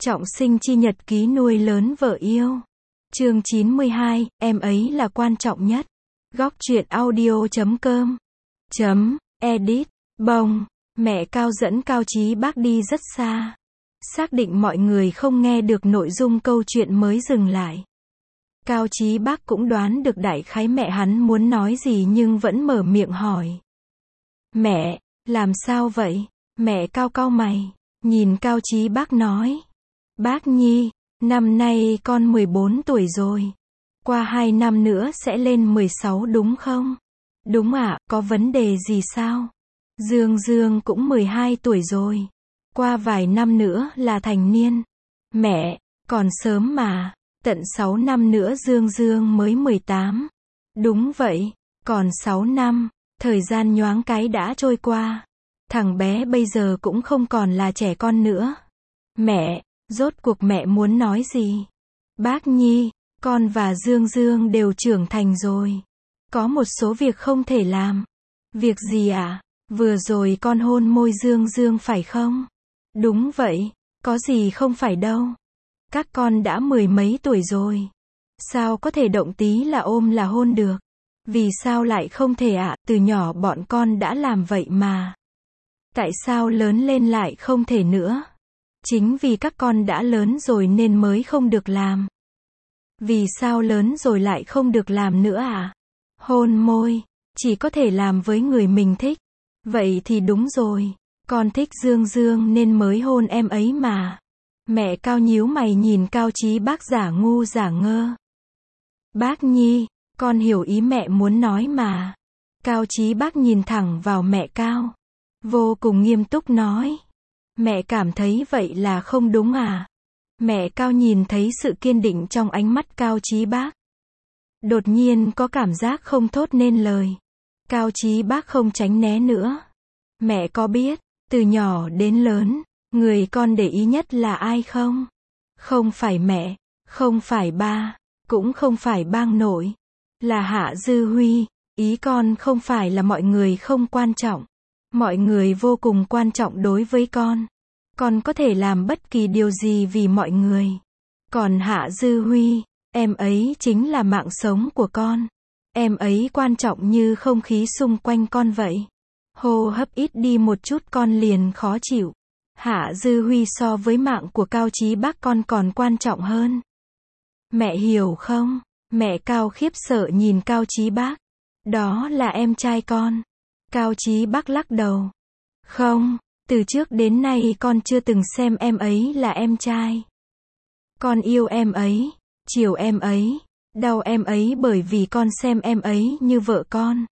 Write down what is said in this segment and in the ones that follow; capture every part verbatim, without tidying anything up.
Trọng sinh chi nhật ký nuôi lớn vợ yêu. Chương chín mươi hai, em ấy là quan trọng nhất. Góc truyện audio chấm com chấm edit. Bông, mẹ Cao dẫn Cao Chí Bác đi rất xa. Xác định mọi người không nghe được nội dung câu chuyện mới dừng lại. Cao Chí Bác cũng đoán được đại khái mẹ hắn muốn nói gì nhưng vẫn mở miệng hỏi. Mẹ, làm sao vậy? Mẹ Cao cau mày, nhìn Cao Chí Bác nói. Bác Nhi, năm nay con mười bốn tuổi rồi. Qua hai năm nữa sẽ lên mười sáu đúng không? Đúng ạ, à, có vấn đề gì sao? Dương Dương cũng mười hai tuổi rồi. Qua vài năm nữa là thành niên. Mẹ, còn sớm mà, tận sáu năm nữa Dương Dương mới mười tám. Đúng vậy, còn sáu năm, thời gian nhoáng cái đã trôi qua. Thằng bé bây giờ cũng không còn là trẻ con nữa. Mẹ, rốt cuộc mẹ muốn nói gì? Bác Nhi, con và Dương Dương đều trưởng thành rồi. Có một số việc không thể làm. Việc gì ạ? À? Vừa rồi con hôn môi Dương Dương phải không? Đúng vậy, có gì không phải đâu. Các con đã mười mấy tuổi rồi. Sao có thể động tí là ôm là hôn được? Vì sao lại không thể ạ? À? Từ nhỏ bọn con đã làm vậy mà. Tại sao lớn lên lại không thể nữa? Chính vì các con đã lớn rồi nên mới không được làm. Vì sao lớn rồi lại không được làm nữa à? Hôn môi, chỉ có thể làm với người mình thích. Vậy thì đúng rồi, con thích Dương Dương nên mới hôn em ấy mà. Mẹ Cao nhíu mày nhìn Cao Chí Bác giả ngu giả ngơ. Bác Nhi, con hiểu ý mẹ muốn nói mà. Cao Chí Bác nhìn thẳng vào mẹ Cao, vô cùng nghiêm túc nói. Mẹ cảm thấy vậy là không đúng à? Mẹ Cao nhìn thấy sự kiên định trong ánh mắt Cao Chí Bác. Đột nhiên có cảm giác không thốt nên lời. Cao Chí Bác không tránh né nữa. Mẹ có biết, từ nhỏ đến lớn, người con để ý nhất là ai không? Không phải mẹ, không phải ba, cũng không phải bang nội. Là Hạ Dư Huy. Ý con không phải là mọi người không quan trọng. Mọi người vô cùng quan trọng đối với con. Con có thể làm bất kỳ điều gì vì mọi người. Còn Hạ Dư Huy, em ấy chính là mạng sống của con. Em ấy quan trọng như không khí xung quanh con vậy. Hô hấp ít đi một chút con liền khó chịu. Hạ Dư Huy so với mạng của Cao Chí Bác con còn quan trọng hơn. Mẹ hiểu không? Mẹ Cao khiếp sợ nhìn Cao Chí Bác. Đó là em trai con. Cao Chí Bác lắc đầu. Không, từ trước đến nay con chưa từng xem em ấy là em trai. Con yêu em ấy, chiều em ấy, đau em ấy bởi vì con xem em ấy như vợ con.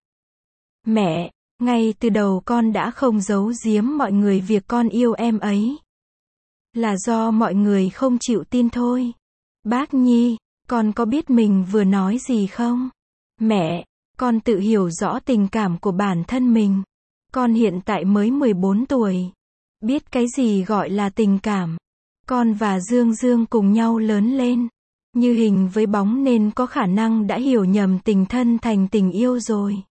Mẹ, ngay từ đầu con đã không giấu giếm mọi người việc con yêu em ấy. Là do mọi người không chịu tin thôi. Bác Nhi, con có biết mình vừa nói gì không? Mẹ, con tự hiểu rõ tình cảm của bản thân mình. Con hiện tại mới mười bốn tuổi. Biết cái gì gọi là tình cảm. Con và Dương Dương cùng nhau lớn lên. Như hình với bóng nên có khả năng đã hiểu nhầm tình thân thành tình yêu rồi.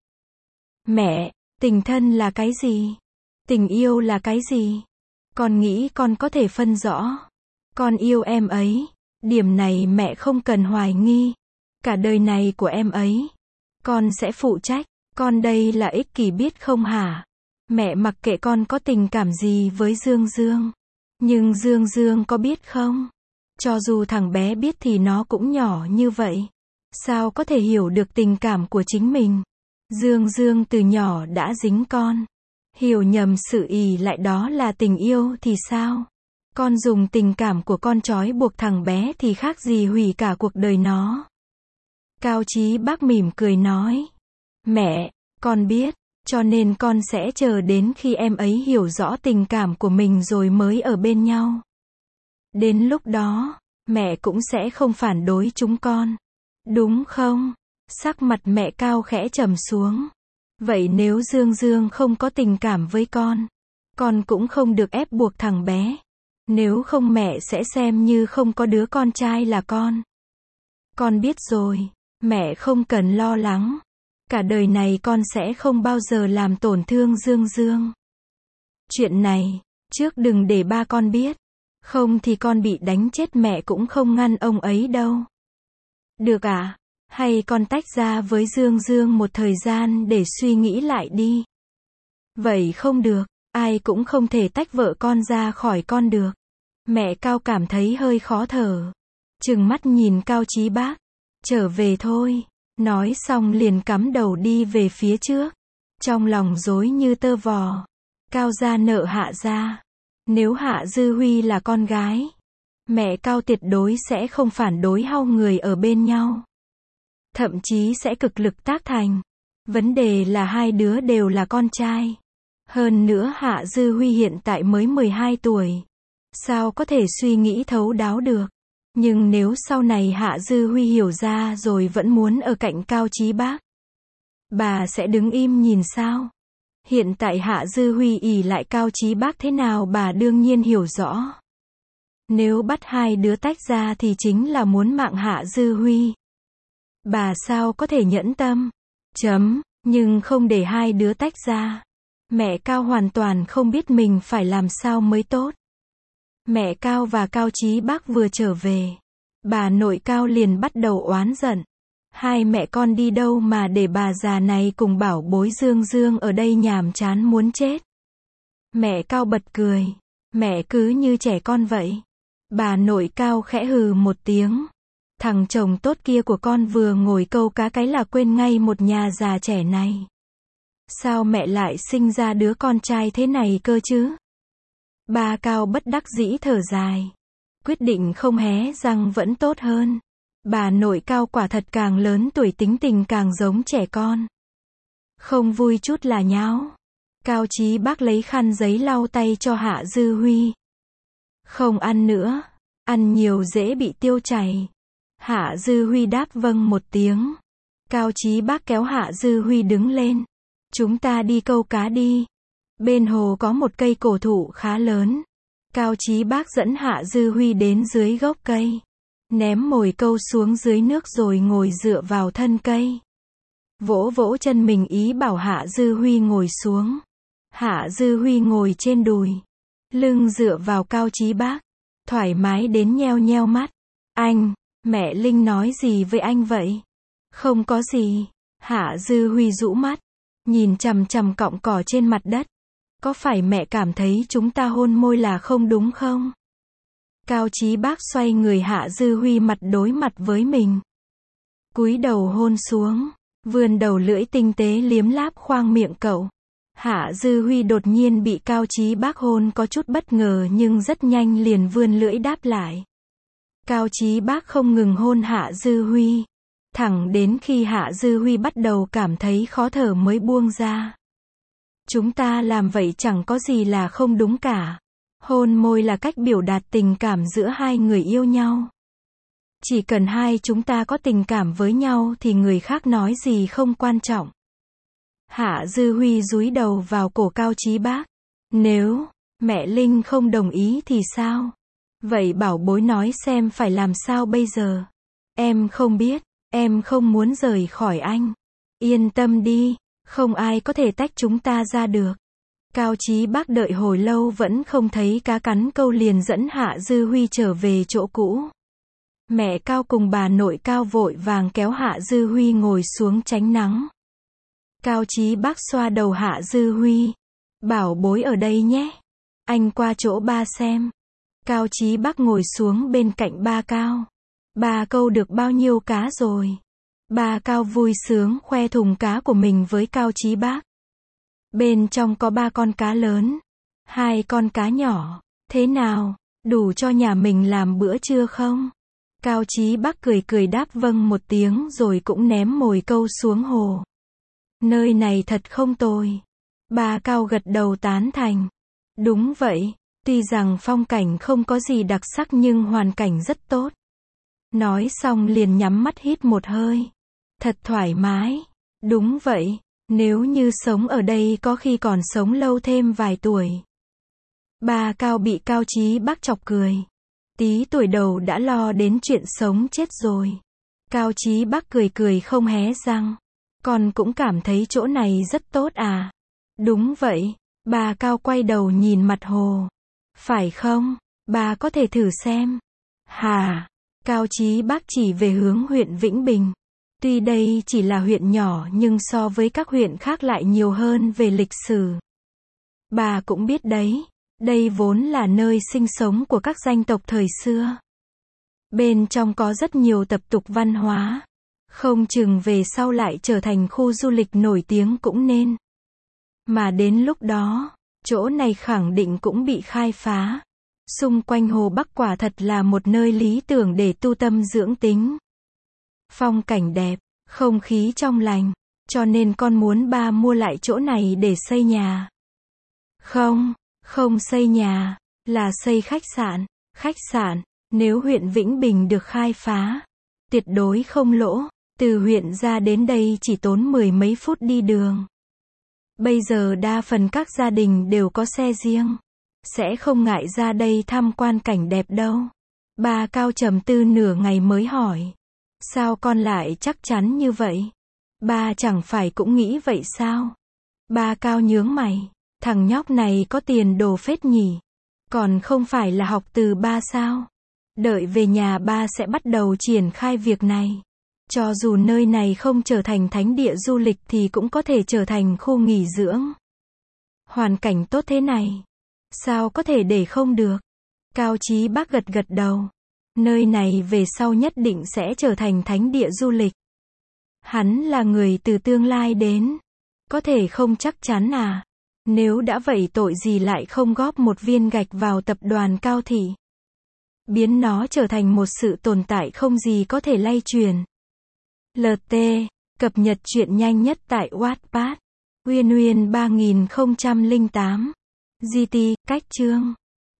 Mẹ, tình thân là cái gì? Tình yêu là cái gì? Con nghĩ con có thể phân rõ. Con yêu em ấy. Điểm này mẹ không cần hoài nghi. Cả đời này của em ấy, con sẽ phụ trách. Con đây là ích kỷ biết không hả? Mẹ mặc kệ con có tình cảm gì với Dương Dương. Nhưng Dương Dương có biết không? Cho dù thằng bé biết thì nó cũng nhỏ như vậy. Sao có thể hiểu được tình cảm của chính mình? Dương Dương từ nhỏ đã dính con. Hiểu nhầm sự ỷ lại đó là tình yêu thì sao? Con dùng tình cảm của con trói buộc thằng bé thì khác gì hủy cả cuộc đời nó. Cao Chí Bác mỉm cười nói. Mẹ, con biết, cho nên con sẽ chờ đến khi em ấy hiểu rõ tình cảm của mình rồi mới ở bên nhau. Đến lúc đó, mẹ cũng sẽ không phản đối chúng con. Đúng không? Sắc mặt mẹ Cao khẽ trầm xuống. Vậy nếu Dương Dương không có tình cảm với con, con cũng không được ép buộc thằng bé. Nếu không mẹ sẽ xem như không có đứa con trai là con. Con biết rồi, mẹ không cần lo lắng. Cả đời này con sẽ không bao giờ làm tổn thương Dương Dương. Chuyện này, trước đừng để ba con biết. Không thì con bị đánh chết mẹ cũng không ngăn ông ấy đâu. Được à? Hay con tách ra với Dương Dương một thời gian để suy nghĩ lại đi. Vậy không được, ai cũng không thể tách vợ con ra khỏi con được. Mẹ Cao cảm thấy hơi khó thở. Trừng mắt nhìn Cao Chí Bác. Trở về thôi. Nói xong liền cắm đầu đi về phía trước. Trong lòng rối như tơ vò. Cao gia nợ Hạ gia. Nếu Hạ Dư Huy là con gái, mẹ Cao tuyệt đối sẽ không phản đối hai người ở bên nhau. Thậm chí sẽ cực lực tác thành. Vấn đề là hai đứa đều là con trai. Hơn nữa Hạ Dư Huy hiện tại mới mười hai tuổi. Sao có thể suy nghĩ thấu đáo được. Nhưng nếu sau này Hạ Dư Huy hiểu ra rồi vẫn muốn ở cạnh Cao Chí Bác, bà sẽ đứng im nhìn sao? Hiện tại Hạ Dư Huy ỷ lại Cao Chí Bác thế nào bà đương nhiên hiểu rõ. Nếu bắt hai đứa tách ra thì chính là muốn mạng Hạ Dư Huy. Bà sao có thể nhẫn tâm? Chấm, nhưng không để hai đứa tách ra. Mẹ Cao hoàn toàn không biết mình phải làm sao mới tốt. Mẹ Cao và Cao Chí Bác vừa trở về, bà nội Cao liền bắt đầu oán giận. Hai mẹ con đi đâu mà để bà già này cùng bảo bối Dương Dương ở đây nhàm chán muốn chết. Mẹ Cao bật cười. Mẹ cứ như trẻ con vậy. Bà nội Cao khẽ hừ một tiếng. Thằng chồng tốt kia của con vừa ngồi câu cá cái là quên ngay một nhà già trẻ này. Sao mẹ lại sinh ra đứa con trai thế này cơ chứ? Ba Cao bất đắc dĩ thở dài. Quyết định không hé răng vẫn tốt hơn. Bà nội Cao quả thật càng lớn tuổi tính tình càng giống trẻ con. Không vui chút là nháo. Cao Chí Bác lấy khăn giấy lau tay cho Hạ Dư Huy. Không ăn nữa. Ăn nhiều dễ bị tiêu chảy. Hạ Dư Huy đáp vâng một tiếng. Cao Chí Bác kéo Hạ Dư Huy đứng lên. Chúng ta đi câu cá đi. Bên hồ có một cây cổ thụ khá lớn. Cao Chí Bác dẫn Hạ Dư Huy đến dưới gốc cây. Ném mồi câu xuống dưới nước rồi ngồi dựa vào thân cây. Vỗ vỗ chân mình ý bảo Hạ Dư Huy ngồi xuống. Hạ Dư Huy ngồi trên đùi. Lưng dựa vào Cao Chí Bác. Thoải mái đến nheo nheo mắt. Anh, mẹ Linh nói gì với anh vậy? Không có gì. Hạ Dư Huy rũ mắt. Nhìn chằm chằm cọng cỏ trên mặt đất. Có phải mẹ cảm thấy chúng ta hôn môi là không đúng không? Cao Chí Bác xoay người Hạ Dư Huy mặt đối mặt với mình. Cúi đầu hôn xuống. Vươn đầu lưỡi tinh tế liếm láp khoang miệng cậu. Hạ Dư Huy đột nhiên bị Cao Chí Bác hôn có chút bất ngờ nhưng rất nhanh liền vươn lưỡi đáp lại. Cao Chí Bác không ngừng hôn Hạ Dư Huy. Thẳng đến khi Hạ Dư Huy bắt đầu cảm thấy khó thở mới buông ra. Chúng ta làm vậy chẳng có gì là không đúng cả. Hôn môi là cách biểu đạt tình cảm giữa hai người yêu nhau. Chỉ cần hai chúng ta có tình cảm với nhau thì người khác nói gì không quan trọng. Hạ Dư Huy dúi đầu vào cổ Cao Chí Bác. Nếu mẹ Linh không đồng ý thì sao? Vậy bảo bối nói xem phải làm sao bây giờ? Em không biết, em không muốn rời khỏi anh. Yên tâm đi, không ai có thể tách chúng ta ra được. Cao Chí Bác đợi hồi lâu vẫn không thấy cá cắn câu liền dẫn Hạ Dư Huy trở về chỗ cũ. Mẹ Cao cùng bà nội Cao vội vàng kéo Hạ Dư Huy ngồi xuống tránh nắng. Cao Chí Bác xoa đầu Hạ Dư Huy. Bảo bối ở đây nhé. Anh qua chỗ ba xem. Cao Chí Bác ngồi xuống bên cạnh ba Cao. Ba câu được bao nhiêu cá rồi? Ba Cao vui sướng khoe thùng cá của mình với Cao Chí Bác. Bên trong có ba con cá lớn. Hai con cá nhỏ. Thế nào? Đủ cho nhà mình làm bữa trưa không? Cao Chí Bác cười cười đáp vâng một tiếng rồi cũng ném mồi câu xuống hồ. Nơi này thật không tồi. Ba Cao gật đầu tán thành. Đúng vậy, tuy rằng phong cảnh không có gì đặc sắc nhưng hoàn cảnh rất tốt. Nói xong liền nhắm mắt hít một hơi. Thật thoải mái. Đúng vậy, nếu như sống ở đây có khi còn sống lâu thêm vài tuổi. Ba Cao bị Cao Chí Bác chọc cười. Tí tuổi đầu đã lo đến chuyện sống chết rồi. Cao Chí Bác cười cười không hé răng. Con cũng cảm thấy chỗ này rất tốt à? Đúng vậy. Bà Cao quay đầu nhìn mặt hồ. Phải không? Bà có thể thử xem. Hà. Cao Chí Bác chỉ về hướng huyện Vĩnh Bình. Tuy đây chỉ là huyện nhỏ nhưng so với các huyện khác lại nhiều hơn về lịch sử. Bà cũng biết đấy, đây vốn là nơi sinh sống của các dân tộc thời xưa. Bên trong có rất nhiều tập tục văn hóa. Không chừng về sau lại trở thành khu du lịch nổi tiếng cũng nên. Mà đến lúc đó, chỗ này khẳng định cũng bị khai phá. Xung quanh Hồ Bắc quả thật là một nơi lý tưởng để tu tâm dưỡng tính. Phong cảnh đẹp, không khí trong lành, cho nên con muốn ba mua lại chỗ này để xây nhà. Không, không xây nhà, là xây khách sạn. Khách sạn, nếu huyện Vĩnh Bình được khai phá, tuyệt đối không lỗ. Từ huyện ra đến đây chỉ tốn mười mấy phút đi đường. Bây giờ đa phần các gia đình đều có xe riêng, sẽ không ngại ra đây tham quan cảnh đẹp đâu. Ba Cao trầm tư nửa ngày mới hỏi. Sao con lại chắc chắn như vậy? Ba chẳng phải cũng nghĩ vậy sao? Ba Cao nhướng mày. Thằng nhóc này có tiền đồ phết nhỉ? Còn không phải là học từ ba sao? Đợi về nhà ba sẽ bắt đầu triển khai việc này. Cho dù nơi này không trở thành thánh địa du lịch thì cũng có thể trở thành khu nghỉ dưỡng. Hoàn cảnh tốt thế này, sao có thể để không được? Cao Chí Bác gật gật đầu. Nơi này về sau nhất định sẽ trở thành thánh địa du lịch. Hắn là người từ tương lai đến. Có thể không chắc chắn à? Nếu đã vậy tội gì lại không góp một viên gạch vào tập đoàn Cao Thị? Biến nó trở thành một sự tồn tại không gì có thể lay truyền. lờ tê, cập nhật truyện nhanh nhất tại Wattpad. Uyên Uyên ba nghìn không trăm lẻ tám. giê tê, cách chương